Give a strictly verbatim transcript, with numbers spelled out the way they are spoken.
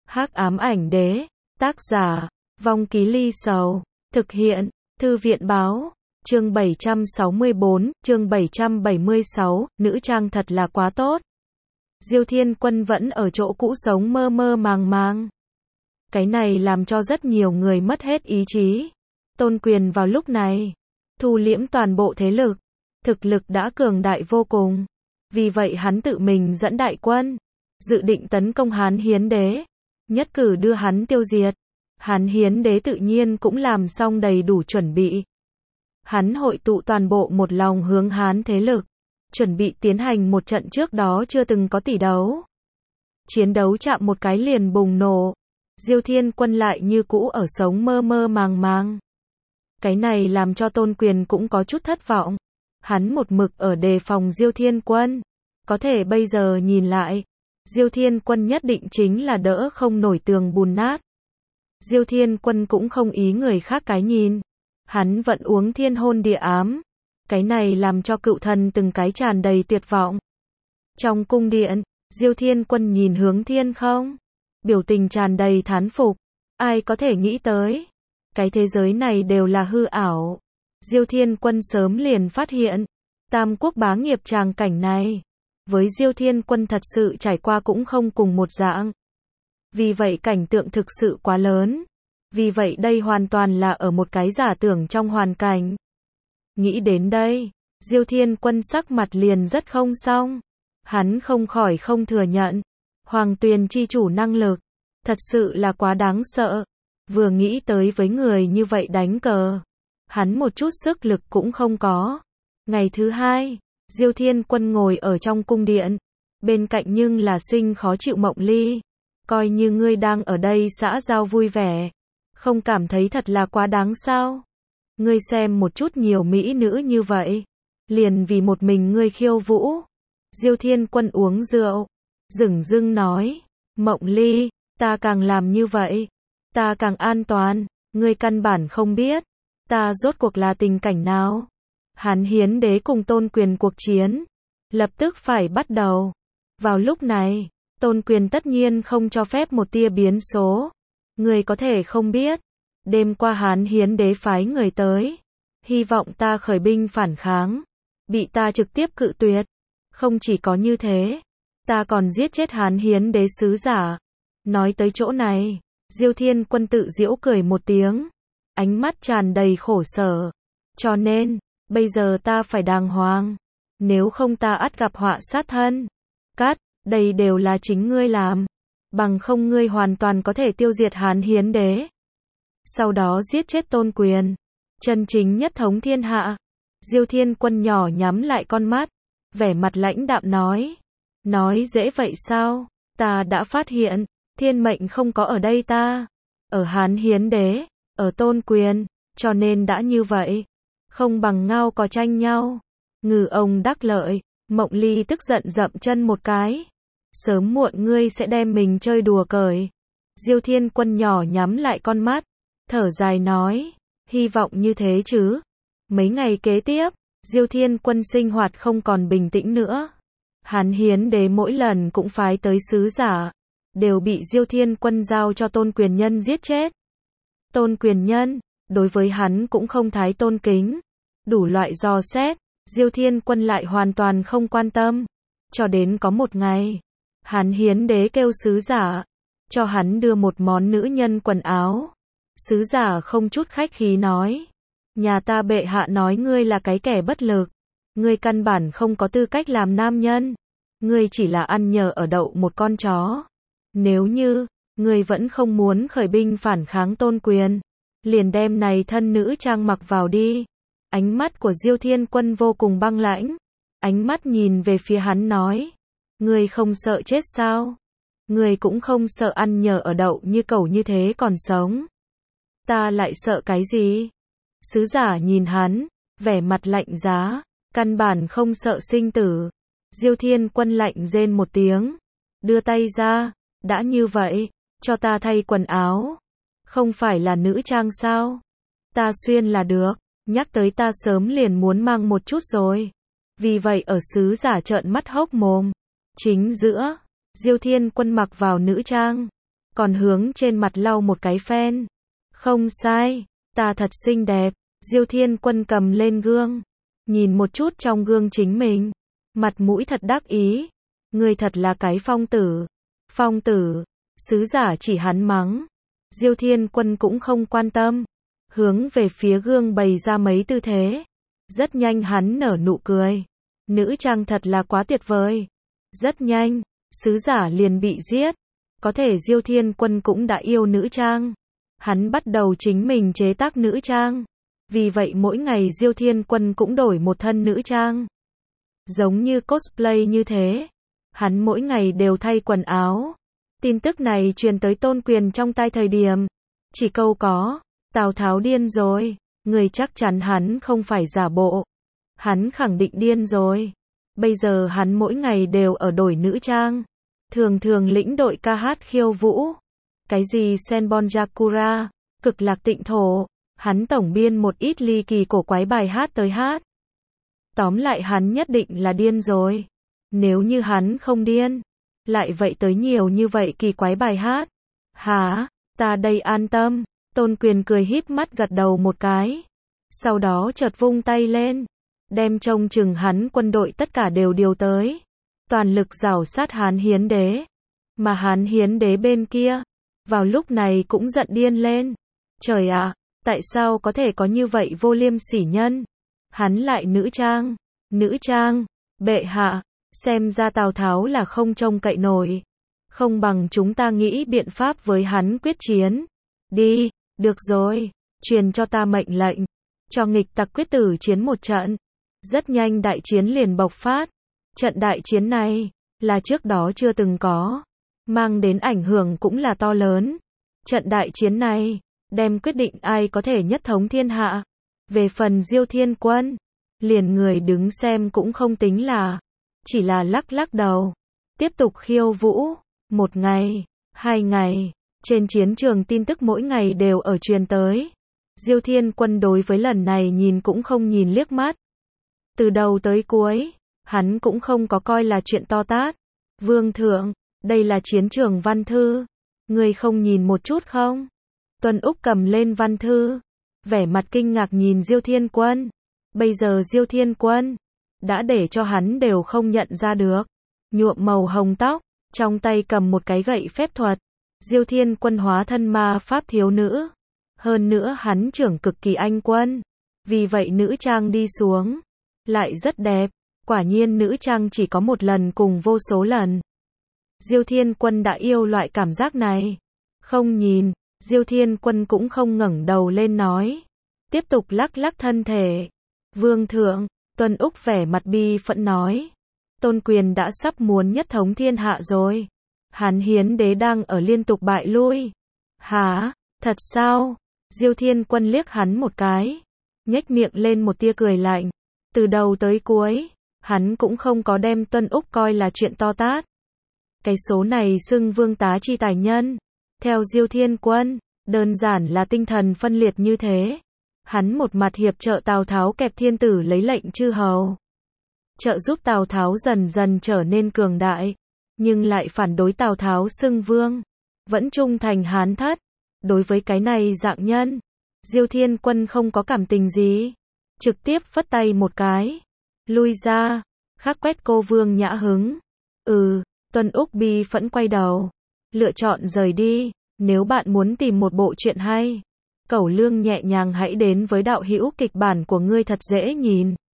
Hắc ám ảnh đế, tác giả, Vong Ký Ly Sầu, thực hiện, Thư viện báo, chương bảy trăm sáu mươi bốn, chương bảy trăm bảy mươi sáu, nữ trang thật là quá tốt. Diêu Thiên Quân vẫn ở chỗ cũ sống mơ mơ màng màng. Cái này làm cho rất nhiều người mất hết ý chí. Tôn Quyền vào lúc này, thu liễm toàn bộ thế lực, thực lực đã cường đại vô cùng. Vì vậy hắn tự mình dẫn đại quân, dự định tấn công Hán Hiến Đế, nhất cử đưa hắn tiêu diệt. Hán Hiến Đế tự nhiên cũng làm xong đầy đủ chuẩn bị. Hắn hội tụ toàn bộ một lòng hướng Hán thế lực, chuẩn bị tiến hành một trận trước đó chưa từng có tỷ đấu. Chiến đấu chạm một cái liền bùng nổ. Diêu Thiên Quân lại như cũ ở sống mơ mơ màng màng. Cái này làm cho Tôn Quyền cũng có chút thất vọng. Hắn một mực ở đề phòng Diêu Thiên Quân. Có thể bây giờ nhìn lại, Diêu Thiên Quân nhất định chính là đỡ không nổi tường bùn nát. Diêu Thiên Quân cũng không ý người khác cái nhìn. Hắn vẫn uống thiên hôn địa ám. Cái này làm cho cựu thần từng cái tràn đầy tuyệt vọng. Trong cung điện, Diêu Thiên Quân nhìn hướng thiên không, biểu tình tràn đầy thán phục. Ai có thể nghĩ tới, cái thế giới này đều là hư ảo. Diêu Thiên Quân sớm liền phát hiện, Tam Quốc bá nghiệp tràng cảnh này, với Diêu Thiên Quân thật sự trải qua cũng không cùng một dạng. Vì vậy cảnh tượng thực sự quá lớn. Vì vậy đây hoàn toàn là ở một cái giả tưởng trong hoàn cảnh. Nghĩ đến đây, Diêu Thiên Quân sắc mặt liền rất không xong. Hắn không khỏi không thừa nhận, Hoàng Tuyền chi chủ năng lực, thật sự là quá đáng sợ. Vừa nghĩ tới với người như vậy đánh cờ, hắn một chút sức lực cũng không có. Ngày thứ hai, Diêu Thiên Quân ngồi ở trong cung điện, bên cạnh nhưng là sinh khó chịu Mộng Ly. Coi như ngươi đang ở đây xã giao vui vẻ, không cảm thấy thật là quá đáng sao? Ngươi xem một chút nhiều mỹ nữ như vậy, liền vì một mình ngươi khiêu vũ. Diêu Thiên Quân uống rượu, dửng dưng nói, Mộng Ly, ta càng làm như vậy, ta càng an toàn, ngươi căn bản không biết, ta rốt cuộc là tình cảnh nào. Hán Hiến Đế cùng Tôn Quyền cuộc chiến, lập tức phải bắt đầu. Vào lúc này, Tôn Quyền tất nhiên không cho phép một tia biến số. Ngươi có thể không biết, đêm qua Hán Hiến Đế phái người tới, hy vọng ta khởi binh phản kháng, bị ta trực tiếp cự tuyệt. Không chỉ có như thế, ta còn giết chết Hán Hiến Đế sứ giả. Nói tới chỗ này, Diêu Thiên Quân tự giễu cười một tiếng, ánh mắt tràn đầy khổ sở. Cho nên, bây giờ ta phải đàng hoàng, nếu không ta ắt gặp họa sát thân. Cát, đây đều là chính ngươi làm, bằng không ngươi hoàn toàn có thể tiêu diệt Hán Hiến Đế, sau đó giết chết Tôn Quyền, chân chính nhất thống thiên hạ. Diêu Thiên Quân nhỏ nhắm lại con mắt, vẻ mặt lãnh đạm nói, nói dễ vậy sao? Ta đã phát hiện, thiên mệnh không có ở đây ta, ở Hán Hiến Đế, ở Tôn Quyền, cho nên đã như vậy, không bằng ngao có tranh nhau. Ngư ông đắc lợi. Mộng Ly tức giận dậm chân một cái, sớm muộn ngươi sẽ đem mình chơi đùa cởi. Diêu Thiên Quân nhỏ nhắm lại con mắt, thở dài nói, hy vọng như thế chứ. Mấy ngày kế tiếp, Diêu Thiên Quân sinh hoạt không còn bình tĩnh nữa. Hán Hiến Đế mỗi lần cũng phái tới sứ giả, đều bị Diêu Thiên Quân giao cho Tôn Quyền Nhân giết chết. Tôn Quyền Nhân, đối với hắn cũng không thái tôn kính, đủ loại dò xét, Diêu Thiên Quân lại hoàn toàn không quan tâm. Cho đến có một ngày, Hán Hiến Đế kêu sứ giả, cho hắn đưa một món nữ nhân quần áo. Sứ giả không chút khách khí nói, nhà ta bệ hạ nói ngươi là cái kẻ bất lực, ngươi căn bản không có tư cách làm nam nhân, ngươi chỉ là ăn nhờ ở đậu một con chó. Nếu như, ngươi vẫn không muốn khởi binh phản kháng Tôn Quyền, liền đem này thân nữ trang mặc vào đi. Ánh mắt của Diêu Thiên Quân vô cùng băng lãnh, ánh mắt nhìn về phía hắn nói, ngươi không sợ chết sao? Ngươi cũng không sợ ăn nhờ ở đậu như cẩu như thế còn sống? Ta lại sợ cái gì? Sứ giả nhìn hắn, vẻ mặt lạnh giá, căn bản không sợ sinh tử. Diêu Thiên Quân lạnh rên một tiếng, đưa tay ra, đã như vậy, cho ta thay quần áo. Không phải là nữ trang sao? Ta xuyên là được. Nhắc tới ta sớm liền muốn mang một chút rồi. Vì vậy ở sứ giả trợn mắt hốc mồm. Chính giữa, Diêu Thiên Quân mặc vào nữ trang, còn hướng trên mặt lau một cái phen. Không sai, ta thật xinh đẹp. Diêu Thiên Quân cầm lên gương, nhìn một chút trong gương chính mình, mặt mũi thật đắc ý. Ngươi thật là cái phong tử. Phong tử, sứ giả chỉ hắn mắng. Diêu Thiên Quân cũng không quan tâm, hướng về phía gương bày ra mấy tư thế. Rất nhanh hắn nở nụ cười. Nữ trang thật là quá tuyệt vời. Rất nhanh, sứ giả liền bị giết. Có thể Diêu Thiên Quân cũng đã yêu nữ trang. Hắn bắt đầu chính mình chế tác nữ trang. Vì vậy mỗi ngày Diêu Thiên Quân cũng đổi một thân nữ trang. Giống như cosplay như thế. Hắn mỗi ngày đều thay quần áo. Tin tức này truyền tới Tôn Quyền trong tai thời điểm. Chỉ câu có, Tào Tháo điên rồi. Người chắc chắn hắn không phải giả bộ. Hắn khẳng định điên rồi. Bây giờ hắn mỗi ngày đều ở đổi nữ trang. Thường thường lĩnh đội ca hát khiêu vũ. Cái gì Senbon Yakura, cực lạc tịnh thổ. Hắn tổng biên một ít ly kỳ cổ quái bài hát tới hát. Tóm lại hắn nhất định là điên rồi. Nếu như hắn không điên, lại vậy tới nhiều như vậy kỳ quái bài hát. Hả, ta đây an tâm. Tôn Quyền cười híp mắt gật đầu một cái. Sau đó chợt vung tay lên, đem trông chừng hắn quân đội tất cả đều điều tới. Toàn lực rảo sát Hán Hiến Đế. Mà Hán Hiến Đế bên kia, vào lúc này cũng giận điên lên. Trời ạ, tại sao có thể có như vậy vô liêm sỉ nhân? Hắn lại nữ trang. Nữ trang, bệ hạ, xem ra Tào Tháo là không trông cậy nổi. Không bằng chúng ta nghĩ biện pháp với hắn quyết chiến. Đi, được rồi, truyền cho ta mệnh lệnh. Cho nghịch tặc quyết tử chiến một trận. Rất nhanh đại chiến liền bộc phát. Trận đại chiến này, là trước đó chưa từng có. Mang đến ảnh hưởng cũng là to lớn. Trận đại chiến này, đem quyết định ai có thể nhất thống thiên hạ. Về phần Diêu Thiên Quân, liền người đứng xem cũng không tính là. Chỉ là lắc lắc đầu. Tiếp tục khiêu vũ. Một ngày, hai ngày. Trên chiến trường tin tức mỗi ngày đều ở truyền tới. Diêu Thiên Quân đối với lần này nhìn cũng không nhìn liếc mắt. Từ đầu tới cuối, hắn cũng không có coi là chuyện to tát. Vương thượng, đây là chiến trường văn thư. Người không nhìn một chút không? Tuân Úc cầm lên văn thư, vẻ mặt kinh ngạc nhìn Diêu Thiên Quân. Bây giờ Diêu Thiên Quân đã để cho hắn đều không nhận ra được. Nhuộm màu hồng tóc, trong tay cầm một cái gậy phép thuật. Diêu Thiên Quân hóa thân ma pháp thiếu nữ. Hơn nữa hắn trưởng cực kỳ anh quân. Vì vậy nữ trang đi xuống lại rất đẹp. Quả nhiên nữ trang chỉ có một lần cùng vô số lần. Diêu Thiên Quân đã yêu loại cảm giác này. Không nhìn, Diêu Thiên Quân cũng không ngẩng đầu lên nói. Tiếp tục lắc lắc thân thể. Vương thượng, Tuân Úc vẻ mặt bi phẫn nói. Tôn Quyền đã sắp muốn nhất thống thiên hạ rồi. Hán Hiến Đế đang ở liên tục bại lui. Hả, thật sao? Diêu Thiên Quân liếc hắn một cái. Nhếch miệng lên một tia cười lạnh. Từ đầu tới cuối, hắn cũng không có đem Tuân Úc coi là chuyện to tát. Cái số này xưng vương tá chi tài nhân. Theo Diêu Thiên Quân, đơn giản là tinh thần phân liệt như thế. Hắn một mặt hiệp trợ Tào Tháo kẹp thiên tử lấy lệnh chư hầu. Trợ giúp Tào Tháo dần dần trở nên cường đại. Nhưng lại phản đối Tào Tháo xưng vương. Vẫn trung thành Hán thất. Đối với cái này dạng nhân, Diêu Thiên Quân không có cảm tình gì. Trực tiếp phất tay một cái. Lui ra. Khắc quét cô Vương Nhã Hứng. Ừ, Tuân Úc bi phẫn quay đầu. Lựa chọn rời đi. Nếu bạn muốn tìm một bộ truyện hay, Cẩu Lương nhẹ nhàng hãy đến với đạo hữu kịch bản của ngươi thật dễ nhìn.